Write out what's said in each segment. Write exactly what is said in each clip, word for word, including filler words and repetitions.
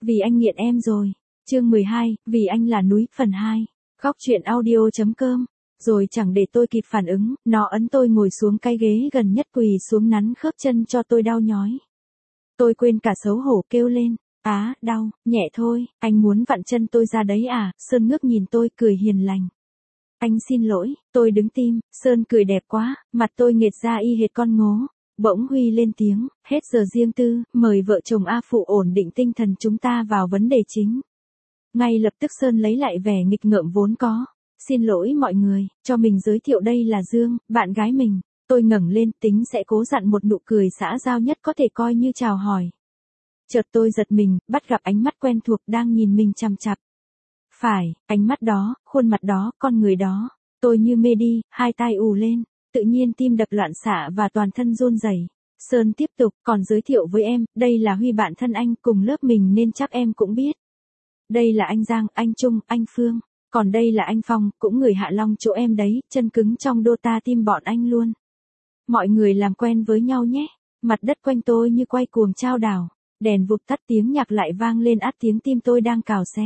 Vì anh nghiện em rồi. Chương mười hai, Vì anh là núi, phần hai. Góc truyện audio.com. Rồi chẳng để tôi kịp phản ứng, nó ấn tôi ngồi xuống cái ghế gần nhất quỳ xuống nắn khớp chân cho tôi đau nhói. Tôi quên cả xấu hổ kêu lên. Á, đau, nhẹ thôi, anh muốn vặn chân tôi ra đấy à? Sơn ngước nhìn tôi cười hiền lành. Anh xin lỗi, tôi đứng tim, Sơn cười đẹp quá, mặt tôi nghệt ra y hệt con ngố. Bỗng Huy lên tiếng, hết giờ riêng tư, mời vợ chồng A Phụ ổn định tinh thần chúng ta vào vấn đề chính. Ngay lập tức Sơn lấy lại vẻ nghịch ngợm vốn có. Xin lỗi mọi người, cho mình giới thiệu đây là Dương, bạn gái mình. Tôi ngẩng lên tính sẽ cố dặn một nụ cười xã giao nhất có thể coi như chào hỏi. Chợt tôi giật mình, bắt gặp ánh mắt quen thuộc đang nhìn mình chằm chằm. Phải, ánh mắt đó, khuôn mặt đó, con người đó. Tôi như mê đi, hai tai ù lên, tự nhiên tim đập loạn xạ và toàn thân run rẩy. Sơn tiếp tục, còn giới thiệu với em, đây là Huy bạn thân anh cùng lớp mình nên chắc em cũng biết. Đây là anh Giang, anh Trung, anh Phương. Còn đây là anh Phong, cũng người Hạ Long chỗ em đấy, chân cứng trong Dota team bọn anh luôn. Mọi người làm quen với nhau nhé. Mặt đất quanh tôi như quay cuồng chao đảo. Đèn vụt tắt tiếng nhạc lại vang lên át tiếng tim tôi đang cào xé.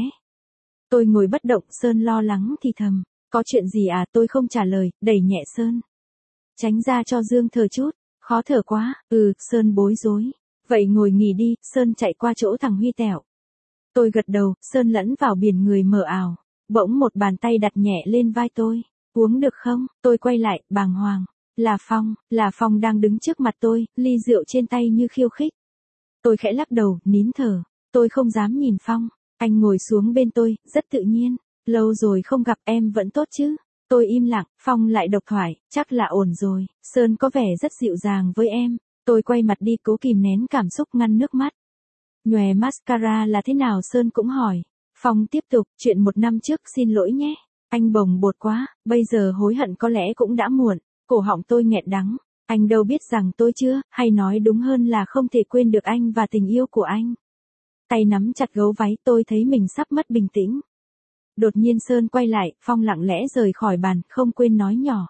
Tôi ngồi bất động, Sơn lo lắng thì thầm. Có chuyện gì à? Tôi không trả lời, đẩy nhẹ Sơn. Tránh ra cho Dương thở chút. Khó thở quá. Ừ, Sơn bối rối. Vậy ngồi nghỉ đi. Sơn chạy qua chỗ thằng Huy tẹo. Tôi gật đầu, Sơn lẫn vào biển người mờ ảo. Bỗng một bàn tay đặt nhẹ lên vai tôi. Uống được không? Tôi quay lại, bàng hoàng. Là Phong, là Phong đang đứng trước mặt tôi, ly rượu trên tay như khiêu khích. Tôi khẽ lắc đầu, nín thở. Tôi không dám nhìn Phong. Anh ngồi xuống bên tôi, rất tự nhiên. Lâu rồi không gặp, em vẫn tốt chứ? Tôi im lặng, Phong lại độc thoại, chắc là ổn rồi. Sơn có vẻ rất dịu dàng với em. Tôi quay mặt đi cố kìm nén cảm xúc ngăn nước mắt. Nhòe mascara là thế nào? Sơn cũng hỏi. Phong tiếp tục, chuyện một năm trước xin lỗi nhé. Anh bồng bột quá, bây giờ hối hận có lẽ cũng đã muộn. Cổ họng tôi nghẹn đắng. Anh đâu biết rằng tôi chưa, hay nói đúng hơn là không thể quên được anh và tình yêu của anh. Tay nắm chặt gấu váy, tôi thấy mình sắp mất bình tĩnh. Đột nhiên Sơn quay lại, Phong lặng lẽ rời khỏi bàn, không quên nói nhỏ.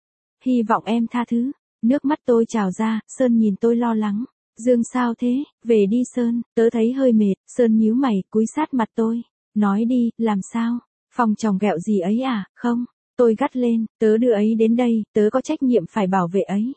Hy vọng em tha thứ. Nước mắt tôi trào ra, Sơn nhìn tôi lo lắng. Dương sao thế? Về đi Sơn, tớ thấy hơi mệt. Sơn nhíu mày, cúi sát mặt tôi. Nói đi, làm sao? Phong chồng ghẹo gì ấy à? Không. Tôi gắt lên, tớ đưa ấy đến đây, tớ có trách nhiệm phải bảo vệ ấy.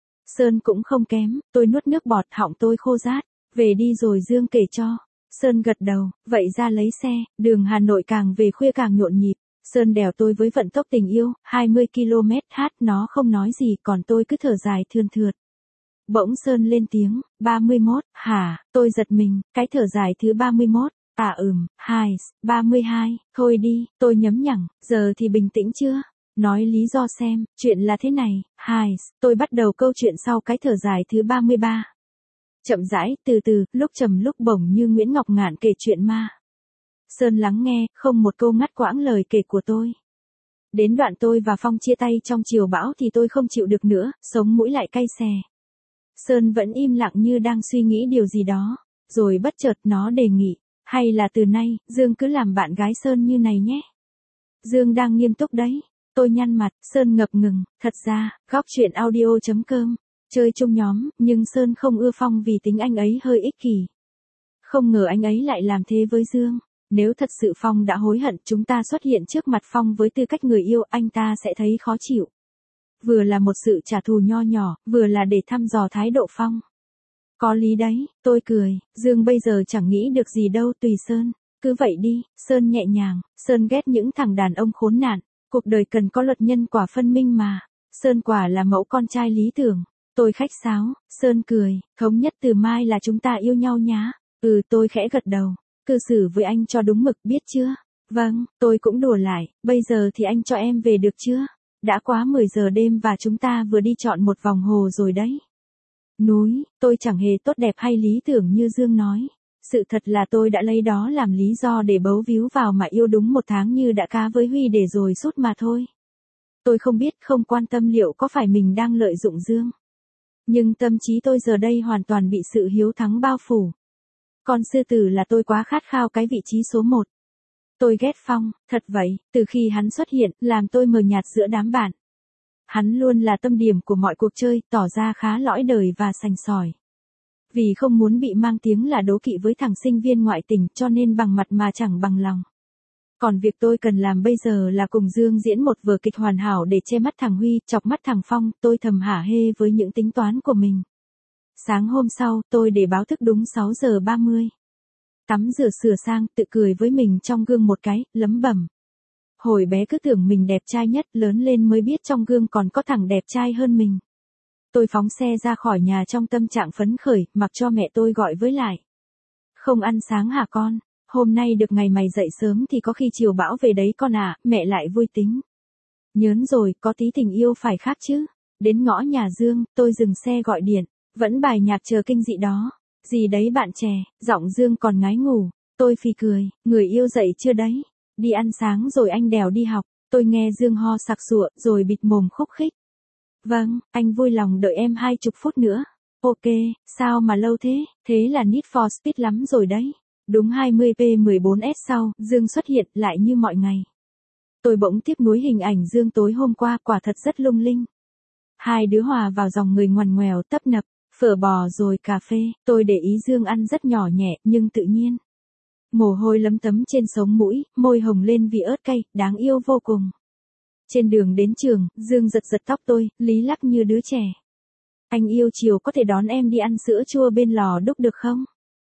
Sơn cũng không kém, tôi nuốt nước bọt, họng tôi khô rát. Về đi rồi Dương kể cho. Sơn gật đầu, vậy ra lấy xe. Đường Hà Nội càng về khuya càng nhộn nhịp. Sơn đèo tôi với vận tốc tình yêu, hai mươi ki lô mét h, nó không nói gì, còn tôi cứ thở dài thườn thượt. Bỗng Sơn lên tiếng, ba mươi mốt, hả? Tôi giật mình, cái thở dài thứ ba mươi mốt. À ừm, hai, ba mươi hai, thôi đi, tôi nhấm nhẳng, giờ thì bình tĩnh chưa? Nói lý do xem, chuyện là thế này, hai, tôi bắt đầu câu chuyện sau cái thở dài thứ ba mươi ba. Chậm rãi, từ từ, lúc trầm lúc bổng như Nguyễn Ngọc Ngạn kể chuyện ma. Sơn lắng nghe, không một câu ngắt quãng lời kể của tôi. Đến đoạn tôi và Phong chia tay trong chiều bão thì tôi không chịu được nữa, sống mũi lại cay xè. Sơn vẫn im lặng như đang suy nghĩ điều gì đó, rồi bất chợt nó đề nghị. Hay là từ nay, Dương cứ làm bạn gái Sơn như này nhé. Dương đang nghiêm túc đấy. Tôi nhăn mặt, Sơn ngập ngừng, thật ra, góc truyện audio.com, chơi chung nhóm, nhưng Sơn không ưa Phong vì tính anh ấy hơi ích kỷ. Không ngờ anh ấy lại làm thế với Dương. Nếu thật sự Phong đã hối hận chúng ta xuất hiện trước mặt Phong với tư cách người yêu, anh ta sẽ thấy khó chịu. Vừa là một sự trả thù nho nhỏ, vừa là để thăm dò thái độ Phong. Có lý đấy, tôi cười, Dương bây giờ chẳng nghĩ được gì đâu, tùy Sơn. Cứ vậy đi, Sơn nhẹ nhàng, Sơn ghét những thằng đàn ông khốn nạn. Cuộc đời cần có luật nhân quả phân minh mà. Sơn quả là mẫu con trai lý tưởng. Tôi khách sáo, Sơn cười, thống nhất từ mai là chúng ta yêu nhau nhá. Ừ, tôi khẽ gật đầu. Cư xử với anh cho đúng mực, biết chưa? Vâng, tôi cũng đùa lại, bây giờ thì anh cho em về được chưa? Đã quá mười giờ đêm và chúng ta vừa đi chọn một vòng hồ rồi đấy. Núi, tôi chẳng hề tốt đẹp hay lý tưởng như Dương nói. Sự thật là tôi đã lấy đó làm lý do để bấu víu vào mà yêu đúng một tháng như đã cá với Huy để rồi sút mà thôi. Tôi không biết, không quan tâm liệu có phải mình đang lợi dụng Dương. Nhưng tâm trí tôi giờ đây hoàn toàn bị sự hiếu thắng bao phủ. Con sư tử là tôi quá khát khao cái vị trí số một. Tôi ghét Phong, thật vậy, từ khi hắn xuất hiện, làm tôi mờ nhạt giữa đám bạn. Hắn luôn là tâm điểm của mọi cuộc chơi, tỏ ra khá lõi đời và sành sỏi. Vì không muốn bị mang tiếng là đố kỵ với thằng sinh viên ngoại tỉnh cho nên bằng mặt mà chẳng bằng lòng. Còn việc tôi cần làm bây giờ là cùng Dương diễn một vở kịch hoàn hảo để che mắt thằng Huy, chọc mắt thằng Phong, tôi thầm hả hê với những tính toán của mình. Sáng hôm sau, tôi để báo thức đúng sáu giờ ba mươi. Tắm rửa sửa sang, tự cười với mình trong gương một cái, lấm bẩm. Hồi bé cứ tưởng mình đẹp trai nhất, lớn lên mới biết trong gương còn có thằng đẹp trai hơn mình. Tôi phóng xe ra khỏi nhà trong tâm trạng phấn khởi, mặc cho mẹ tôi gọi với lại. Không ăn sáng hả con? Hôm nay được ngày mày dậy sớm thì có khi chiều bão về đấy con à, mẹ lại vui tính. Nhớn rồi, có tí tình yêu phải khác chứ. Đến ngõ nhà Dương, tôi dừng xe gọi điện, vẫn bài nhạc chờ kinh dị đó. Gì đấy bạn trẻ, giọng Dương còn ngái ngủ. Tôi phì cười, người yêu dậy chưa đấy? Đi ăn sáng rồi anh đèo đi học. Tôi nghe Dương ho sặc sụa, rồi bịt mồm khúc khích. Vâng, anh vui lòng đợi em hai chục phút nữa. Ok, sao mà lâu thế, thế là Need for Speed lắm rồi đấy. Đúng hai mươi p mười bốn S sau, Dương xuất hiện lại như mọi ngày. Tôi bỗng tiếp nối hình ảnh Dương tối hôm qua, quả thật rất lung linh. Hai đứa hòa vào dòng người ngoằn ngoèo tấp nập, phở bò rồi cà phê, tôi để ý Dương ăn rất nhỏ nhẹ, nhưng tự nhiên. Mồ hôi lấm tấm trên sống mũi, môi hồng lên vì ớt cay, đáng yêu vô cùng. Trên đường đến trường, Dương giật giật tóc tôi, lý lắc như đứa trẻ. Anh yêu chiều có thể đón em đi ăn sữa chua bên lò đúc được không?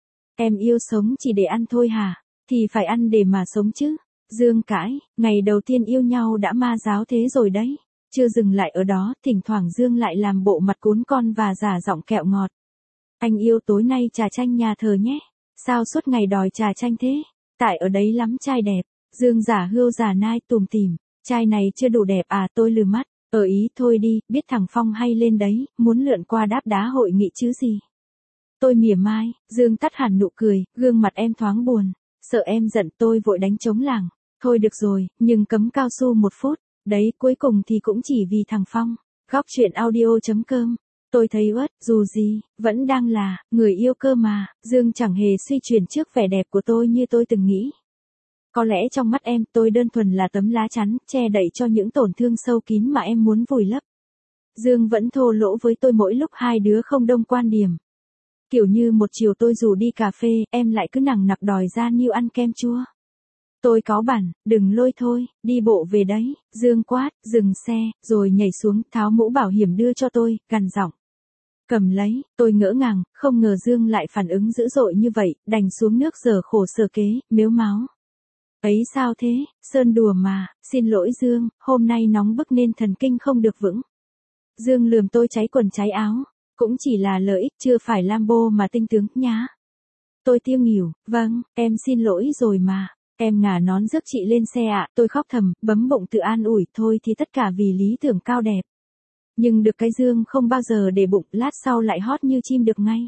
Em yêu sống chỉ để ăn thôi hả? Thì phải ăn để mà sống chứ. Dương cãi, ngày đầu tiên yêu nhau đã ma giáo thế rồi đấy. Chưa dừng lại ở đó, thỉnh thoảng Dương lại làm bộ mặt cuốn con và giả giọng kẹo ngọt. Anh yêu tối nay trà chanh nhà thờ nhé. Sao suốt ngày đòi trà chanh thế? Tại ở đấy lắm trai đẹp. Dương giả hươu giả nai tùm tìm. Trai này chưa đủ đẹp à, tôi lừ mắt. Ở ý thôi đi, biết thằng Phong hay lên đấy, muốn lượn qua đáp đá hội nghị chứ gì. Tôi mỉa mai, Dương tắt hẳn nụ cười, gương mặt em thoáng buồn. Sợ em giận tôi vội đánh trống lảng. Thôi được rồi, nhưng cấm cao su một phút. Đấy, cuối cùng thì cũng chỉ vì thằng Phong. Góc chuyện audio chấm com. Tôi thấy uất, dù gì, vẫn đang là, người yêu cơ mà. Dương chẳng hề suy chuyển trước vẻ đẹp của tôi như tôi từng nghĩ. Có lẽ trong mắt em, tôi đơn thuần là tấm lá chắn, che đậy cho những tổn thương sâu kín mà em muốn vùi lấp. Dương vẫn thô lỗ với tôi mỗi lúc hai đứa không đồng quan điểm. Kiểu như một chiều tôi rủ đi cà phê, em lại cứ nằng nặc đòi ra Niu ăn kem chua. Tôi cáu bản, đừng lôi thôi, đi bộ về đấy. Dương quát, dừng xe, rồi nhảy xuống, tháo mũ bảo hiểm đưa cho tôi, gằn giọng. Cầm lấy, tôi ngỡ ngàng, không ngờ Dương lại phản ứng dữ dội như vậy, đành xuống nước giờ khổ sở kế, mếu máo. Ấy sao thế, Sơn đùa mà, xin lỗi Dương, hôm nay nóng bức nên thần kinh không được vững. Dương lườm tôi cháy quần cháy áo, cũng chỉ là lợi ích chưa phải Lambo mà tinh tướng nhá. Tôi tiêu nghỉu, vâng, em xin lỗi rồi mà, em ngả nón rước chị lên xe ạ, tôi khóc thầm, bấm bụng tự an ủi thôi thì tất cả vì lý tưởng cao đẹp. Nhưng được cái Dương không bao giờ để bụng, lát sau lại hót như chim được ngay.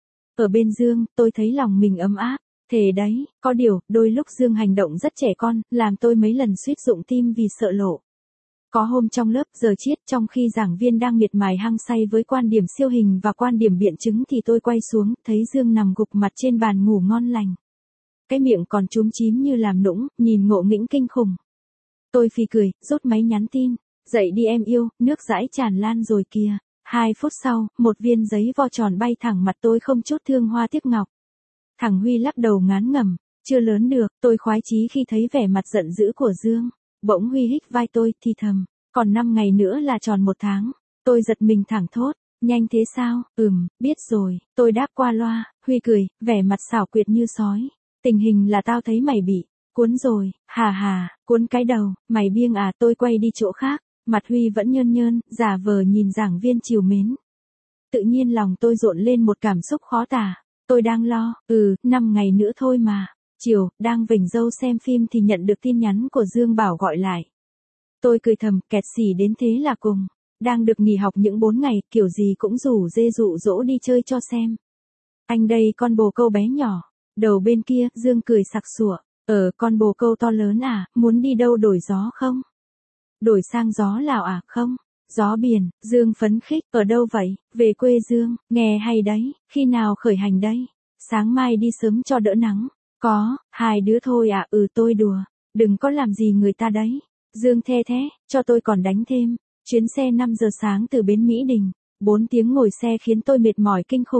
Ở bên Dương, tôi thấy lòng mình ấm áp. Thế đấy, có điều, đôi lúc Dương hành động rất trẻ con, làm tôi mấy lần suýt rụng tim vì sợ lộ. Có hôm trong lớp giờ triết, trong khi giảng viên đang miệt mài hăng say với quan điểm siêu hình và quan điểm biện chứng thì tôi quay xuống, thấy Dương nằm gục mặt trên bàn ngủ ngon lành. Cái miệng còn chúm chím như làm nũng, nhìn ngộ nghĩnh kinh khủng. Tôi phì cười, rút máy nhắn tin. Dậy đi em yêu, nước dãi tràn lan rồi kìa. Hai phút sau, một viên giấy vo tròn bay thẳng mặt tôi không chút thương hoa tiếc ngọc. Thằng Huy lắc đầu ngán ngẩm, chưa lớn được, tôi khoái chí khi thấy vẻ mặt giận dữ của Dương. Bỗng Huy hích vai tôi, thì thầm, còn năm ngày nữa là tròn một tháng. Tôi giật mình thẳng thốt, nhanh thế sao, ừm, biết rồi, tôi đáp qua loa. Huy cười, vẻ mặt xảo quyệt như sói. Tình hình là tao thấy mày bị cuốn rồi, hà hà, cuốn cái đầu, mày biêng à, tôi quay đi chỗ khác. Mặt Huy vẫn nhơn nhơn, giả vờ nhìn giảng viên trìu mến. Tự nhiên lòng tôi rộn lên một cảm xúc khó tả. Tôi đang lo, ừ, năm ngày nữa thôi mà. Chiều, đang vểnh râu xem phim thì nhận được tin nhắn của Dương bảo gọi lại. Tôi cười thầm, kẹt xỉ đến thế là cùng. Đang được nghỉ học những bốn ngày, kiểu gì cũng rủ dê dụ dỗ đi chơi cho xem. Anh đây con bồ câu bé nhỏ. Đầu bên kia, Dương cười sặc sụa. Ờ, con bồ câu to lớn à, muốn đi đâu đổi gió không? Đổi sang gió Lào à, không? Gió biển, Dương phấn khích, ở đâu vậy? Về quê Dương, nghe hay đấy, khi nào khởi hành đây? Sáng mai đi sớm cho đỡ nắng. Có, hai đứa thôi à, ừ tôi đùa, đừng có làm gì người ta đấy. Dương the thế, cho tôi còn đánh thêm. Chuyến xe năm giờ sáng từ bến Mỹ Đình, bốn tiếng ngồi xe khiến tôi mệt mỏi kinh khủng.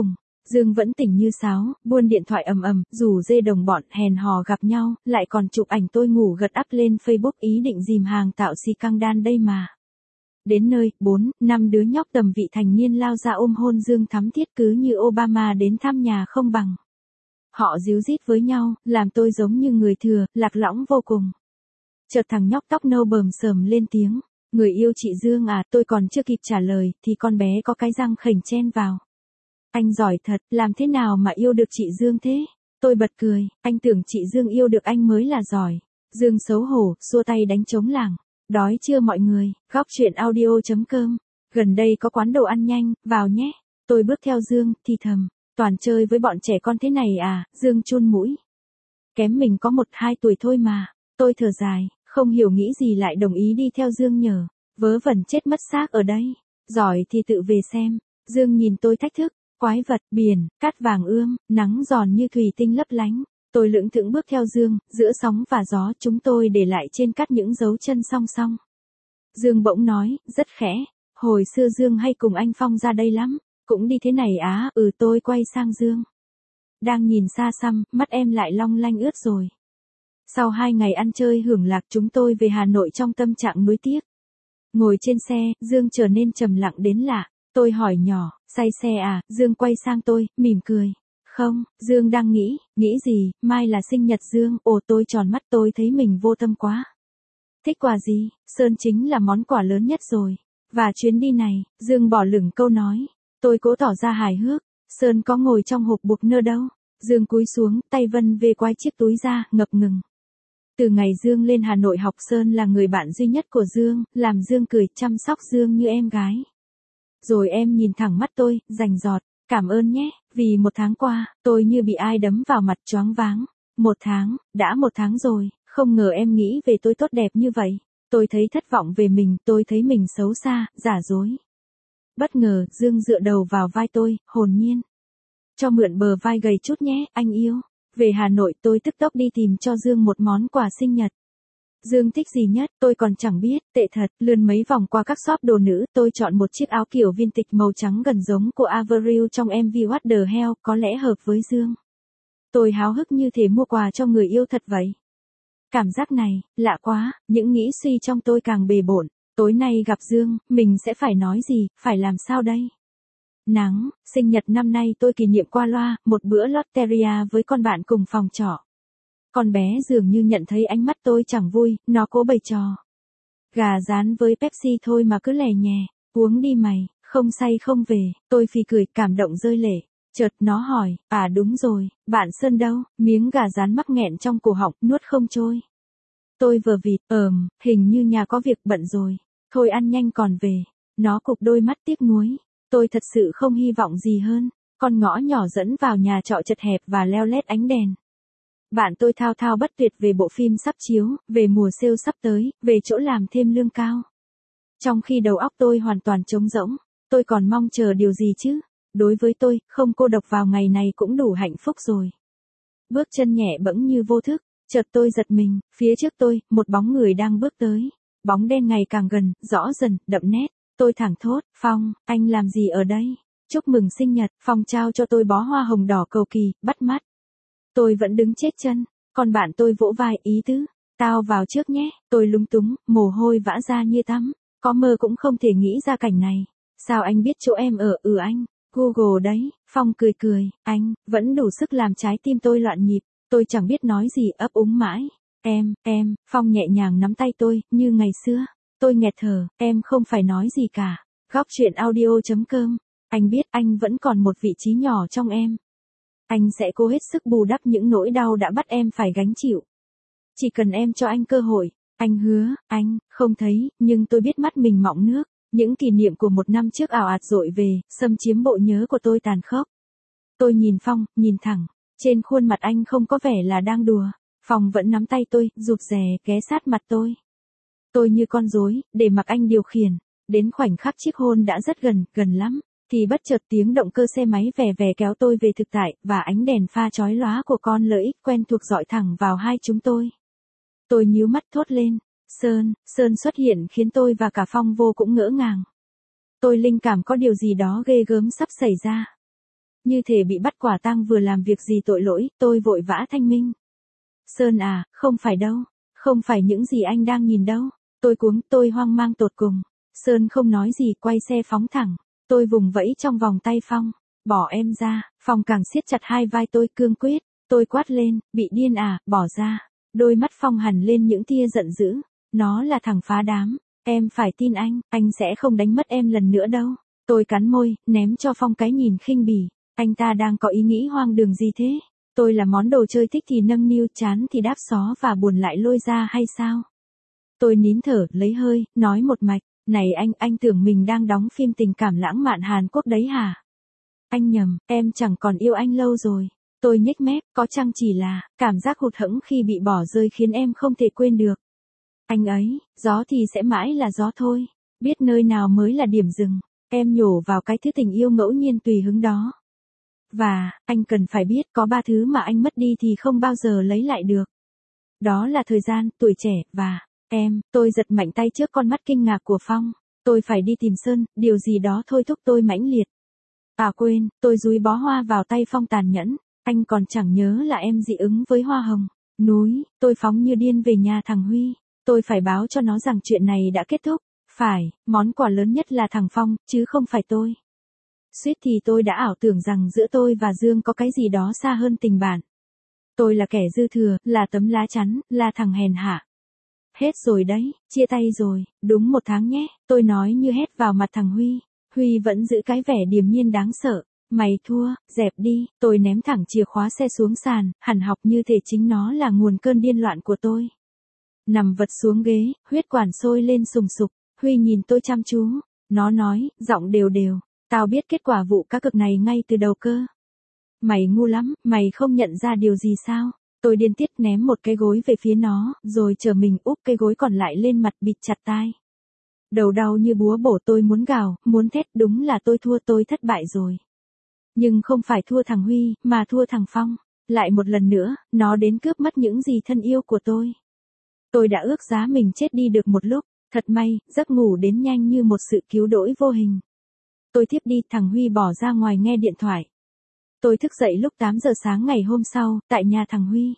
Dương vẫn tỉnh như sáo, buôn điện thoại ầm ầm, rủ dê đồng bọn hẹn hò gặp nhau, lại còn chụp ảnh tôi ngủ gật up lên Facebook ý định dìm hàng tạo si căng đan đây mà. Đến nơi, bốn, năm đứa nhóc tầm vị thành niên lao ra ôm hôn Dương thắm thiết cứ như Obama đến thăm nhà không bằng. Họ díu dít với nhau, làm tôi giống như người thừa, lạc lõng vô cùng. Chợt thằng nhóc tóc nâu bờm sờm lên tiếng, người yêu chị Dương à, tôi còn chưa kịp trả lời, thì con bé có cái răng khểnh chen vào. Anh giỏi thật, làm thế nào mà yêu được chị Dương thế? Tôi bật cười, anh tưởng chị Dương yêu được anh mới là giỏi. Dương xấu hổ, xua tay đánh trống lảng. Đói chưa mọi người, góc chuyện audio chấm com. Gần đây có quán đồ ăn nhanh, vào nhé. Tôi bước theo Dương, thì thầm, toàn chơi với bọn trẻ con thế này à, Dương chun mũi. Kém mình có một hai tuổi thôi mà. Tôi thở dài, không hiểu nghĩ gì lại đồng ý đi theo Dương nhờ. Vớ vẩn chết mất xác ở đây. Giỏi thì tự về xem. Dương nhìn tôi thách thức, quái vật, biển, cát vàng ươm, nắng giòn như thủy tinh lấp lánh. Tôi lững thững bước theo Dương, giữa sóng và gió chúng tôi để lại trên cát những dấu chân song song. Dương bỗng nói, rất khẽ, hồi xưa Dương hay cùng anh Phong ra đây lắm, cũng đi thế này á, ừ tôi quay sang Dương. Đang nhìn xa xăm, mắt em lại long lanh ướt rồi. Sau hai ngày ăn chơi hưởng lạc chúng tôi về Hà Nội trong tâm trạng nuối tiếc. Ngồi trên xe, Dương trở nên trầm lặng đến lạ, tôi hỏi nhỏ, say xe à, Dương quay sang tôi, mỉm cười. Không, Dương đang nghĩ, nghĩ gì, mai là sinh nhật Dương, ồ tôi tròn mắt tôi thấy mình vô tâm quá. Thích quà gì, Sơn chính là món quà lớn nhất rồi. Và chuyến đi này, Dương bỏ lửng câu nói. Tôi cố tỏ ra hài hước, Sơn có ngồi trong hộp buộc nơ đâu. Dương cúi xuống, tay vân về quay chiếc túi ra, ngập ngừng. Từ ngày Dương lên Hà Nội học Sơn là người bạn duy nhất của Dương, làm Dương cười, chăm sóc Dương như em gái. Rồi em nhìn thẳng mắt tôi, rành rọt. Cảm ơn nhé, vì một tháng qua, tôi như bị ai đấm vào mặt choáng váng. Một tháng, đã một tháng rồi, không ngờ em nghĩ về tôi tốt đẹp như vậy. Tôi thấy thất vọng về mình, tôi thấy mình xấu xa, giả dối. Bất ngờ, Dương dựa đầu vào vai tôi, hồn nhiên. Cho mượn bờ vai gầy chút nhé, anh yêu. Về Hà Nội tôi tức tốc đi tìm cho Dương một món quà sinh nhật. Dương thích gì nhất, tôi còn chẳng biết, tệ thật, lượn mấy vòng qua các shop đồ nữ, tôi chọn một chiếc áo kiểu vintage màu trắng gần giống của Avril trong em vê What the Hell, có lẽ hợp với Dương. Tôi háo hức như thể mua quà cho người yêu thật vậy. Cảm giác này, lạ quá, những nghĩ suy trong tôi càng bề bộn, tối nay gặp Dương, mình sẽ phải nói gì, phải làm sao đây? Nắng, sinh nhật năm nay tôi kỷ niệm qua loa, một bữa lotteria với con bạn cùng phòng trọ. Con bé dường như nhận thấy ánh mắt tôi chẳng vui, nó cố bày trò. Gà rán với Pepsi thôi mà cứ lè nhè, uống đi mày, không say không về, tôi phì cười cảm động rơi lệ. Chợt nó hỏi, à đúng rồi, bạn Sơn đâu, miếng gà rán mắc nghẹn trong cổ họng, nuốt không trôi. Tôi vờ vịt, ờm, hình như nhà có việc bận rồi, thôi ăn nhanh còn về. Nó cụp đôi mắt tiếc nuối, tôi thật sự không hy vọng gì hơn, con ngõ nhỏ dẫn vào nhà trọ chật hẹp và leo lét ánh đèn. Bạn tôi thao thao bất tuyệt về bộ phim sắp chiếu, về mùa sale sắp tới, về chỗ làm thêm lương cao. Trong khi đầu óc tôi hoàn toàn trống rỗng, tôi còn mong chờ điều gì chứ? Đối với tôi, không cô độc vào ngày này cũng đủ hạnh phúc rồi. Bước chân nhẹ bẫng như vô thức, chợt tôi giật mình, phía trước tôi, một bóng người đang bước tới. Bóng đen ngày càng gần, rõ dần, đậm nét. Tôi thẳng thốt, Phong, anh làm gì ở đây? Chúc mừng sinh nhật, Phong trao cho tôi bó hoa hồng đỏ cầu kỳ, bắt mắt. Tôi vẫn đứng chết chân, còn bạn tôi vỗ vai ý tứ, tao vào trước nhé, tôi lúng túng, mồ hôi vã ra như tắm, có mơ cũng không thể nghĩ ra cảnh này. Sao anh biết chỗ em ở? Ừ anh, Google đấy, Phong cười cười, anh, vẫn đủ sức làm trái tim tôi loạn nhịp, tôi chẳng biết nói gì ấp úng mãi. Em, em, Phong nhẹ nhàng nắm tay tôi, như ngày xưa, tôi nghẹt thở, em không phải nói gì cả. Góc chuyện audio chấm com, anh biết anh vẫn còn một vị trí nhỏ trong em. Anh sẽ cố hết sức bù đắp những nỗi đau đã bắt em phải gánh chịu. Chỉ cần em cho anh cơ hội, anh hứa, anh, không thấy, nhưng tôi biết mắt mình mọng nước. Những kỷ niệm của một năm trước ảo ạt dội về, xâm chiếm bộ nhớ của tôi tàn khốc. Tôi nhìn Phong, nhìn thẳng, trên khuôn mặt anh không có vẻ là đang đùa. Phong vẫn nắm tay tôi, rụt rè, ghé sát mặt tôi. Tôi như con rối, để mặc anh điều khiển. Đến khoảnh khắc chiếc hôn đã rất gần, gần lắm. Thì bất chợt tiếng động cơ xe máy vè vè kéo tôi về thực tại, và ánh đèn pha chói lóa của con lợi ích quen thuộc dọi thẳng vào hai chúng tôi. Tôi nhíu mắt thốt lên, Sơn, Sơn xuất hiện khiến tôi và cả Phong vô cũng ngỡ ngàng. Tôi linh cảm có điều gì đó ghê gớm sắp xảy ra. Như thể bị bắt quả tang vừa làm việc gì tội lỗi, tôi vội vã thanh minh. Sơn à, không phải đâu. Không phải những gì anh đang nhìn đâu. Tôi cuống, tôi hoang mang tột cùng. Sơn không nói gì, quay xe phóng thẳng. Tôi vùng vẫy trong vòng tay Phong. Bỏ em ra. Phong càng siết chặt hai vai tôi cương quyết. Tôi quát lên, bị điên à, bỏ ra. Đôi mắt Phong hằn lên những tia giận dữ. Nó là thằng phá đám. Em phải tin anh, anh sẽ không đánh mất em lần nữa đâu. Tôi cắn môi, ném cho Phong cái nhìn khinh bỉ. Anh ta đang có ý nghĩ hoang đường gì thế? Tôi là món đồ chơi thích thì nâng niu, chán thì đáp xó và buồn lại lôi ra hay sao? Tôi nín thở, lấy hơi, nói một mạch. Này anh, anh tưởng mình đang đóng phim tình cảm lãng mạn Hàn Quốc đấy hả? Anh nhầm, em chẳng còn yêu anh lâu rồi. Tôi nhếch mép, có chăng chỉ là, cảm giác hụt hẫng khi bị bỏ rơi khiến em không thể quên được. Anh ấy, gió thì sẽ mãi là gió thôi. Biết nơi nào mới là điểm dừng. Em nhổ vào cái thứ tình yêu ngẫu nhiên tùy hứng đó. Và, anh cần phải biết có ba thứ mà anh mất đi thì không bao giờ lấy lại được. Đó là thời gian, tuổi trẻ, và, em. Tôi giật mạnh tay trước con mắt kinh ngạc của Phong. Tôi phải đi tìm Sơn, điều gì đó thôi thúc tôi mãnh liệt. À quên, tôi dúi bó hoa vào tay Phong tàn nhẫn. Anh còn chẳng nhớ là em dị ứng với hoa hồng. Núi, tôi phóng như điên về nhà thằng Huy. Tôi phải báo cho nó rằng chuyện này đã kết thúc. Phải, món quà lớn nhất là thằng Phong, chứ không phải tôi. Suýt thì tôi đã ảo tưởng rằng giữa tôi và Dương có cái gì đó xa hơn tình bạn. Tôi là kẻ dư thừa, là tấm lá chắn, là thằng hèn hạ. Hết rồi đấy, chia tay rồi, đúng một tháng nhé, tôi nói như hét vào mặt thằng Huy. Huy vẫn giữ cái vẻ điềm nhiên đáng sợ. Mày thua, dẹp đi, tôi ném thẳng chìa khóa xe xuống sàn, hằn học như thể chính nó là nguồn cơn điên loạn của tôi. Nằm vật xuống ghế, huyết quản sôi lên sùng sục. Huy nhìn tôi chăm chú. Nó nói, giọng đều đều. Tao biết kết quả vụ cá cược này ngay từ đầu cơ. Mày ngu lắm, mày không nhận ra điều gì sao? Tôi điên tiết ném một cái gối về phía nó, rồi chờ mình úp cái gối còn lại lên mặt bịt chặt tai. Đầu đau như búa bổ, tôi muốn gào, muốn thét, đúng là tôi thua, tôi thất bại rồi. Nhưng không phải thua thằng Huy, mà thua thằng Phong. Lại một lần nữa, nó đến cướp mất những gì thân yêu của tôi. Tôi đã ước giá mình chết đi được một lúc. Thật may, giấc ngủ đến nhanh như một sự cứu rỗi vô hình. Tôi thiếp đi, thằng Huy bỏ ra ngoài nghe điện thoại. Tôi thức dậy lúc tám giờ sáng ngày hôm sau, tại nhà thằng Huy.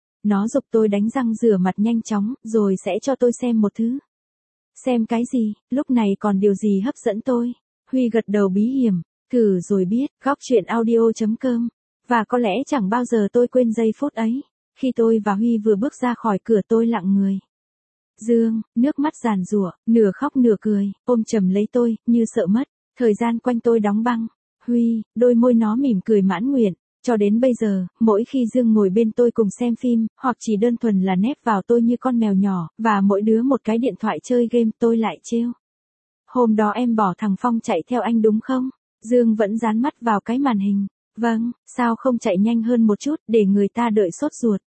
Nó giục tôi đánh răng rửa mặt nhanh chóng, rồi sẽ cho tôi xem một thứ. Xem cái gì, lúc này còn điều gì hấp dẫn tôi? Huy gật đầu bí hiểm, thử rồi biết, góc chuyện audio chấm com. Và có lẽ chẳng bao giờ tôi quên giây phút ấy. Khi tôi và Huy vừa bước ra khỏi cửa tôi lặng người. Dương, nước mắt giàn giụa, nửa khóc nửa cười, ôm chầm lấy tôi, như sợ mất. Thời gian quanh tôi đóng băng. Huy, đôi môi nó mỉm cười mãn nguyện. Cho đến bây giờ, mỗi khi Dương ngồi bên tôi cùng xem phim, hoặc chỉ đơn thuần là nép vào tôi như con mèo nhỏ, và mỗi đứa một cái điện thoại chơi game, tôi lại trêu. Hôm đó em bỏ thằng Phong chạy theo anh đúng không? Dương vẫn dán mắt vào cái màn hình. Vâng, sao không chạy nhanh hơn một chút, để người ta đợi sốt ruột.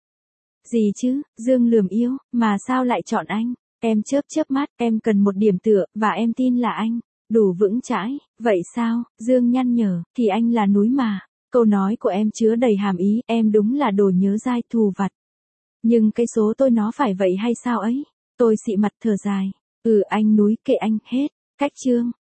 Gì chứ, Dương lườm yêu, mà sao lại chọn anh? Em chớp chớp mắt, em cần một điểm tựa, và em tin là anh. Đủ vững chãi, vậy sao? Dương nhăn nhở, thì anh là núi mà. Câu nói của em chứa đầy hàm ý, em đúng là đồ nhớ dai thù vặt. Nhưng cái số tôi nó phải vậy hay sao ấy? Tôi xị mặt thở dài. Ừ anh núi, kệ anh, hết. Cách chương.